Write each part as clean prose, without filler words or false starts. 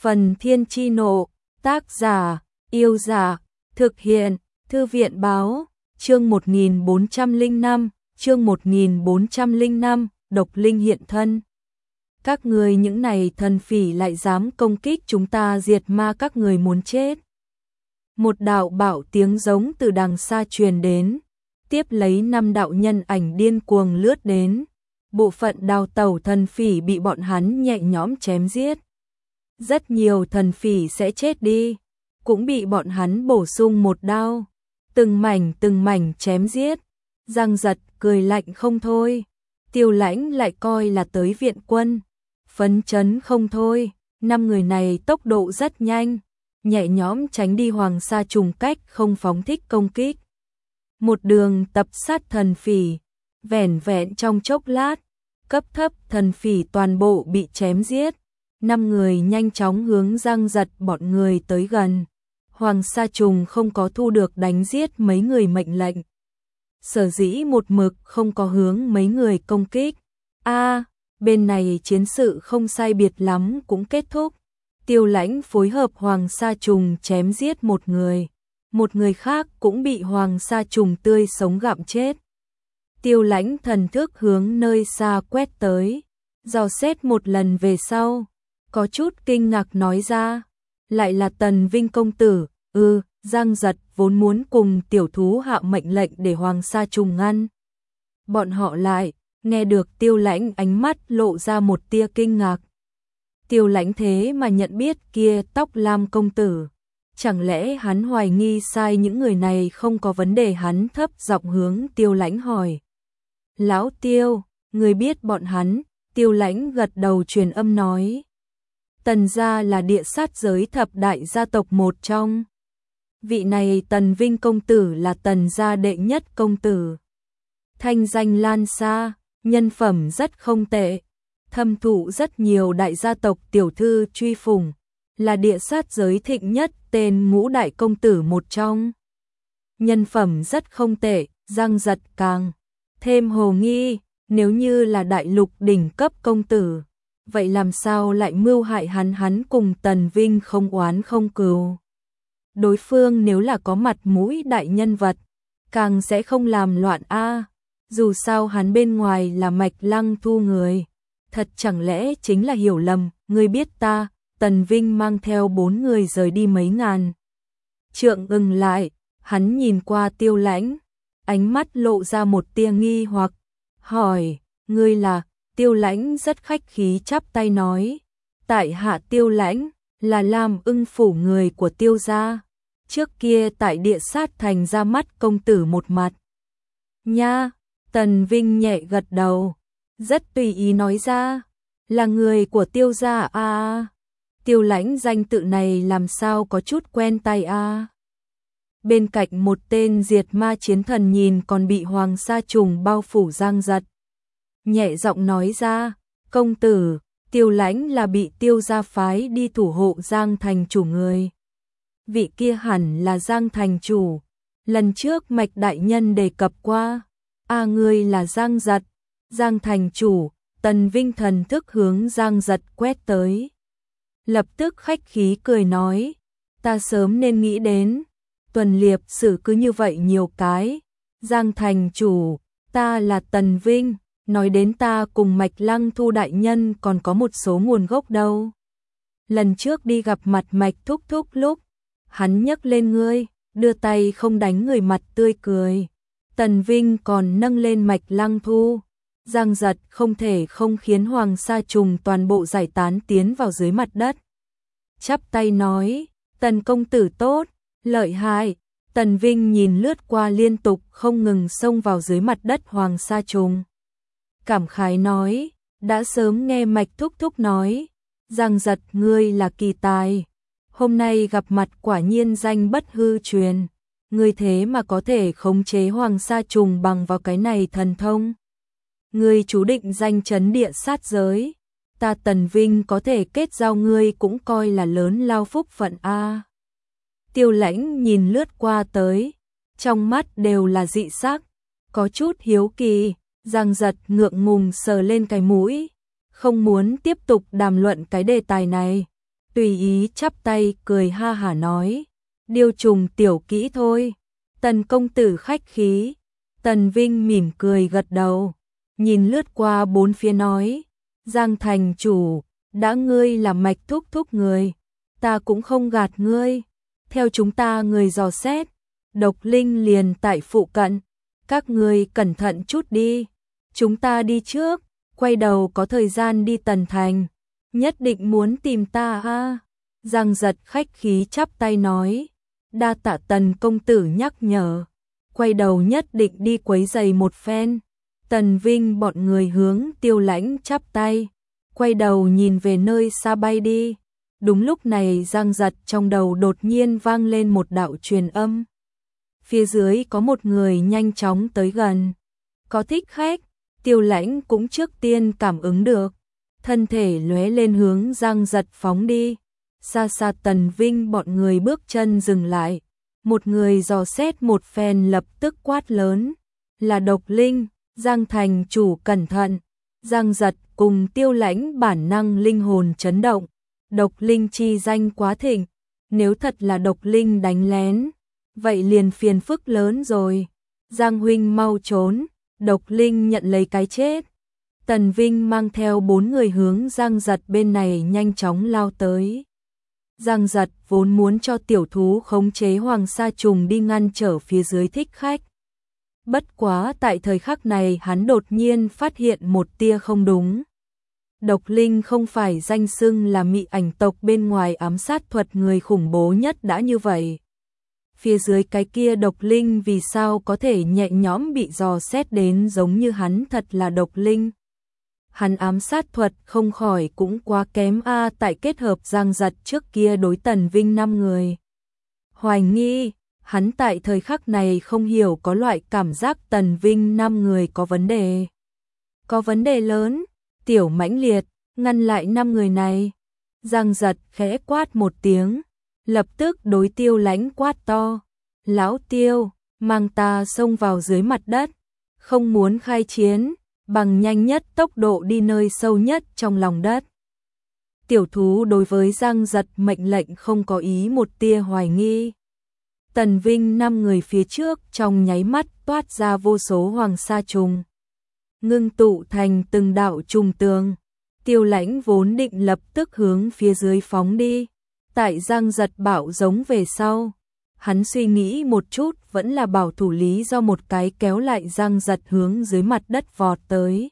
Phần Thiên Chi Nộ, tác giả, Yêu Giả, thực hiện, Thư viện Báo, chương 1405, độc linh hiện thân. Các người những này thần phỉ lại dám công kích chúng ta, diệt ma các người muốn chết. Một đạo bạo tiếng giống từ đằng xa truyền đến, tiếp lấy 5 đạo nhân ảnh điên cuồng lướt đến. Bộ phận đào tẩu thần phỉ bị bọn hắn nhẹ nhõm chém giết. Rất nhiều thần phỉ sẽ chết đi, cũng bị bọn hắn bổ sung một đao. Từng mảnh chém giết. Giang Giật cười lạnh không thôi. Tiêu Lãnh lại coi là tới viện quân, phấn chấn không thôi. 5 người này tốc độ rất nhanh, nhẹ nhõm tránh đi Hoàng Sa Trùng cách không phóng thích công kích. Một đường tập sát thần phỉ, vẻn vẹn trong chốc lát, cấp thấp thần phỉ toàn bộ bị chém giết. 5 người nhanh chóng hướng Giang Giật bọn người tới gần. Hoàng Sa Trùng không có thu được đánh giết mấy người mệnh lệnh, sở dĩ một mực không có hướng mấy người công kích. Bên này chiến sự không sai biệt lắm cũng kết thúc. Tiêu Lãnh phối hợp Hoàng Sa Trùng chém giết một người khác cũng bị Hoàng Sa Trùng tươi sống gặm chết. Tiêu Lãnh thần thức hướng nơi xa quét tới, dò xét một lần về sau, có chút kinh ngạc nói ra, lại là Tần Vinh công tử. Giang Giật vốn muốn cùng tiểu thú hạ mệnh lệnh để Hoàng Sa Trùng ngăn bọn họ lại, nghe được Tiêu Lãnh ánh mắt lộ ra một tia kinh ngạc. Tiêu Lãnh thế mà nhận biết kia tóc lam công tử, chẳng lẽ hắn hoài nghi sai những người này không có vấn đề? Hắn thấp giọng hướng Tiêu Lãnh hỏi. Lão Tiêu, người biết bọn hắn? Tiêu Lãnh gật đầu truyền âm nói. Tần gia là địa sát giới thập đại gia tộc một trong. Vị này Tần Vinh công tử là Tần gia đệ nhất công tử. Thanh danh lan xa, nhân phẩm rất không tệ, thâm thụ rất nhiều đại gia tộc tiểu thư truy phủng, là địa sát giới thịnh nhất tên ngũ đại công tử một trong. Nhân phẩm rất không tệ, Giang Giật càng thêm hồ nghi, nếu như là đại lục đỉnh cấp công tử, vậy làm sao lại mưu hại hắn cùng Tần Vinh không oán không cừu. Đối phương nếu là có mặt mũi đại nhân vật, càng sẽ không làm loạn dù sao hắn bên ngoài là Mạch Lăng Thu người, thật chẳng lẽ chính là hiểu lầm. Ngươi biết ta? Tần Vinh mang theo 4 người rời đi mấy ngàn trượng ngừng lại, hắn nhìn qua Tiêu Lãnh, ánh mắt lộ ra một tia nghi hoặc, hỏi, ngươi là? Tiêu Lãnh rất khách khí chắp tay nói, tại hạ Tiêu Lãnh, là Lam Ưng phủ người của Tiêu gia, trước kia tại địa sát thành ra mắt công tử một mặt. Nha, Tần Vinh nhẹ gật đầu, rất tùy ý nói ra, là người của Tiêu gia Tiêu Lãnh danh tự này làm sao có chút quen tai Bên cạnh một tên diệt ma chiến thần nhìn còn bị Hoàng Sa Trùng bao phủ Giang Giật, nhẹ giọng nói ra, công tử, Tiêu Lãnh là bị Tiêu gia phái đi thủ hộ Giang thành chủ người. Vị kia hẳn là Giang thành chủ, lần trước Mạch đại nhân đề cập qua. Ngươi là Giang Giật, Giang thành chủ. Tần Vinh thần thức hướng Giang Giật quét tới, lập tức khách khí cười nói, ta sớm nên nghĩ đến, tuần liệp sử cứ như vậy nhiều cái. Giang thành chủ, ta là Tần Vinh, nói đến ta cùng Mạch Lăng Thu đại nhân còn có một số nguồn gốc đâu. Lần trước đi gặp mặt Mạch thúc thúc lúc, hắn nhấc lên ngươi, đưa tay không đánh người, mặt tươi cười. Tần Vinh còn nâng lên Mạch Lăng Thu. Giang Giật không thể không khiến Hoàng Sa Trùng toàn bộ giải tán tiến vào dưới mặt đất. Chắp tay nói, Tần công tử tốt, lợi hại. Tần Vinh nhìn lướt qua liên tục không ngừng xông vào dưới mặt đất Hoàng Sa Trùng, cảm khái nói, đã sớm nghe Mạch thúc thúc nói, Giang Giật ngươi là kỳ tài, hôm nay gặp mặt quả nhiên danh bất hư truyền, ngươi thế mà có thể khống chế Hoàng Sa Trùng bằng vào cái này thần thông. Ngươi chú định danh chấn địa sát giới, ta Tần Vinh có thể kết giao ngươi cũng coi là lớn lao phúc phận Tiêu Lãnh nhìn lướt qua tới, trong mắt đều là dị sắc, có chút hiếu kỳ. Giang Giật ngượng ngùng sờ lên cái mũi, không muốn tiếp tục đàm luận cái đề tài này. tùy ý chắp tay cười ha hả nói, điều trùng tiểu kỹ thôi. Tần công tử khách khí. Tần Vinh mỉm cười gật đầu, nhìn lướt qua bốn phía nói, Giang thành chủ, đã ngươi là Mạch thúc thúc người, ta cũng không gạt ngươi. Theo chúng ta người dò xét, độc linh liền tại phụ cận, các ngươi cẩn thận chút đi. Chúng ta đi trước, quay đầu có thời gian đi Tần thành, nhất định muốn tìm ta ha. Giang Giật khách khí chắp tay nói, đa tạ Tần công tử nhắc nhở, quay đầu nhất định đi quấy giày một phen. Tần Vinh bọn người hướng Tiêu Lãnh chắp tay, quay đầu nhìn về nơi xa bay đi. Đúng lúc này Giang Giật trong đầu đột nhiên vang lên một đạo truyền âm. Phía dưới có một người nhanh chóng tới gần. Có thích khách, Tiêu Lãnh cũng trước tiên cảm ứng được, thân thể lóe lên hướng Giang Giật phóng đi. Xa xa Tần Vinh bọn người bước chân dừng lại, một người dò xét một phen lập tức quát lớn, là độc linh. Giang thành chủ cẩn thận. Giang Giật cùng Tiêu Lãnh bản năng linh hồn chấn động, độc linh chi danh quá thịnh, nếu thật là độc linh đánh lén, vậy liền phiền phức lớn rồi. Giang huynh mau trốn, độc linh nhận lấy cái chết. Tần Vinh mang theo 4 người hướng Giang Giật bên này nhanh chóng lao tới. Giang Giật vốn muốn cho tiểu thú khống chế Hoàng Sa Trùng đi ngăn trở phía dưới thích khách. Bất quá tại thời khắc này hắn đột nhiên phát hiện một tia không đúng. Độc linh không phải danh xưng là mị ảnh tộc bên ngoài ám sát thuật người khủng bố nhất đã như vậy. Phía dưới cái kia độc linh vì sao có thể nhẹ nhõm bị dò xét đến giống như hắn thật là độc linh. Hắn ám sát thuật không khỏi cũng quá kém a. Tại kết hợp Giang Giật trước kia đối Tần Vinh 5 người. Hoài nghi, hắn tại thời khắc này không hiểu có loại cảm giác Tần Vinh 5 người có vấn đề. Có vấn đề lớn, tiểu mãnh liệt, ngăn lại 5 người này. Giang Giật khẽ quát một tiếng, lập tức đối Tiêu Lãnh quát to. Lão Tiêu, mang ta xông vào dưới mặt đất, không muốn khai chiến, bằng nhanh nhất tốc độ đi nơi sâu nhất trong lòng đất. Tiểu thú đối với Giang Giật mệnh lệnh không có ý một tia hoài nghi. Tần Vinh 5 người phía trước trong nháy mắt toát ra vô số hoàng sa trùng, ngưng tụ thành từng đạo trùng tường. Tiêu Lãnh vốn định lập tức hướng phía dưới phóng đi, tại Giang Giật bảo giống về sau, hắn suy nghĩ một chút vẫn là bảo thủ lý do một cái kéo lại Giang Giật hướng dưới mặt đất vọt tới.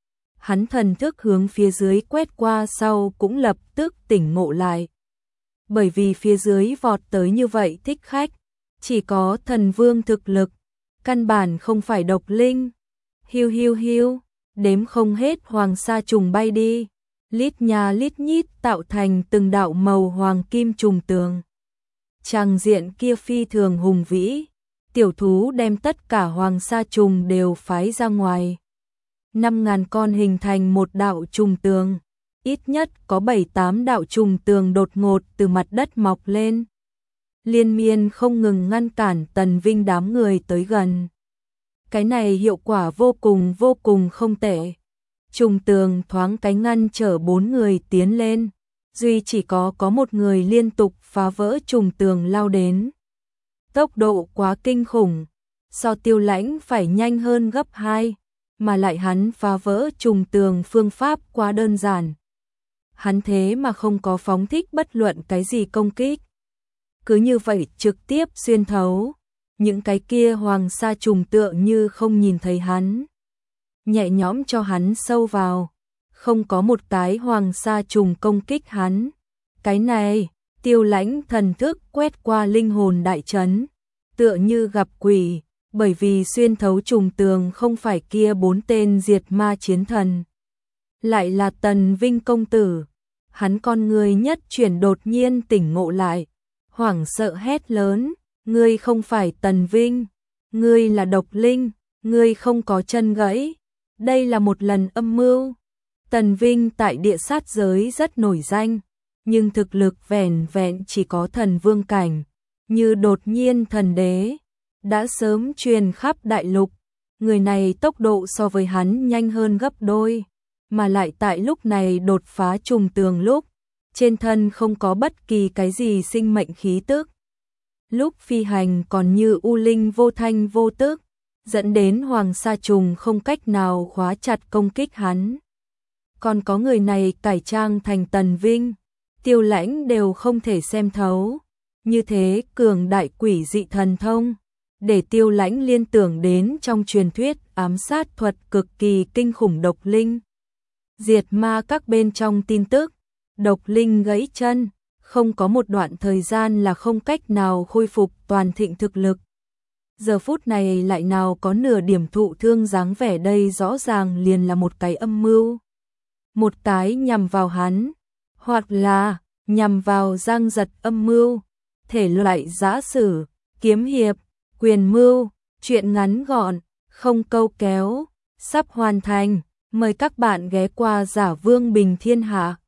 Hắn thần thức hướng phía dưới quét qua sau cũng lập tức tỉnh ngộ lại. Bởi vì phía dưới vọt tới như vậy thích khách, chỉ có thần vương thực lực, căn bản không phải độc linh. Hiu hiu hiu, đếm không hết hoàng sa trùng bay đi, lít nhà lít nhít tạo thành từng đạo màu hoàng kim trùng tường. Tràng diện kia phi thường hùng vĩ, tiểu thú đem tất cả hoàng sa trùng đều phái ra ngoài. 5.000 con hình thành một đạo trùng tường, ít nhất có 7-8 đạo trùng tường đột ngột từ mặt đất mọc lên, liên miên không ngừng ngăn cản Tần Vinh đám người tới gần. Cái này hiệu quả vô cùng không tệ. Trùng tường thoáng cái ngăn chở 4 người tiến lên, duy chỉ có một người liên tục phá vỡ trùng tường lao đến. Tốc độ quá kinh khủng, so Tiêu Lãnh phải nhanh hơn gấp 2, mà lại hắn phá vỡ trùng tường phương pháp quá đơn giản. Hắn thế mà không có phóng thích bất luận cái gì công kích, cứ như vậy trực tiếp xuyên thấu. Những cái kia hoàng sa trùng tựa như không nhìn thấy hắn, nhẹ nhõm cho hắn sâu vào, không có một cái hoàng sa trùng công kích hắn. Cái này, Tiêu Lãnh thần thức quét qua linh hồn đại trấn, tựa như gặp quỷ, bởi vì xuyên thấu trùng tường không phải kia 4 tên diệt ma chiến thần, lại là Tần Vinh công tử. Hắn con người nhất chuyển đột nhiên tỉnh ngộ lại, hoảng sợ hét lớn, ngươi không phải Tần Vinh, ngươi là độc linh, ngươi không có chân gãy, đây là một lần âm mưu. Tần Vinh tại địa sát giới rất nổi danh, nhưng thực lực vẻn vẹn chỉ có thần vương cảnh, như đột nhiên thần đế, đã sớm truyền khắp đại lục. Người này tốc độ so với hắn nhanh hơn gấp đôi, mà lại tại lúc này đột phá trùng tường lúc, trên thân không có bất kỳ cái gì sinh mệnh khí tức. Lúc phi hành còn như u linh vô thanh vô tức, dẫn đến Hoàng Sa Trùng không cách nào khóa chặt công kích hắn. Còn có người này cải trang thành Tần Vinh, Tiêu Lãnh đều không thể xem thấu. Như thế cường đại quỷ dị thần thông, để Tiêu Lãnh liên tưởng đến trong truyền thuyết ám sát thuật cực kỳ kinh khủng độc linh. Diệt ma các bên trong tin tức, độc linh gãy chân, không có một đoạn thời gian là không cách nào khôi phục toàn thịnh thực lực. Giờ phút này lại nào có nửa điểm thụ thương, dáng vẻ đây rõ ràng liền là một cái âm mưu. Một cái nhằm vào hắn, hoặc là nhằm vào Giang Giật âm mưu. Thể loại giã sử, kiếm hiệp, quyền mưu, truyện ngắn gọn, không câu kéo, sắp hoàn thành. Mời các bạn ghé qua Giả Vương Bình Thiên Hạ.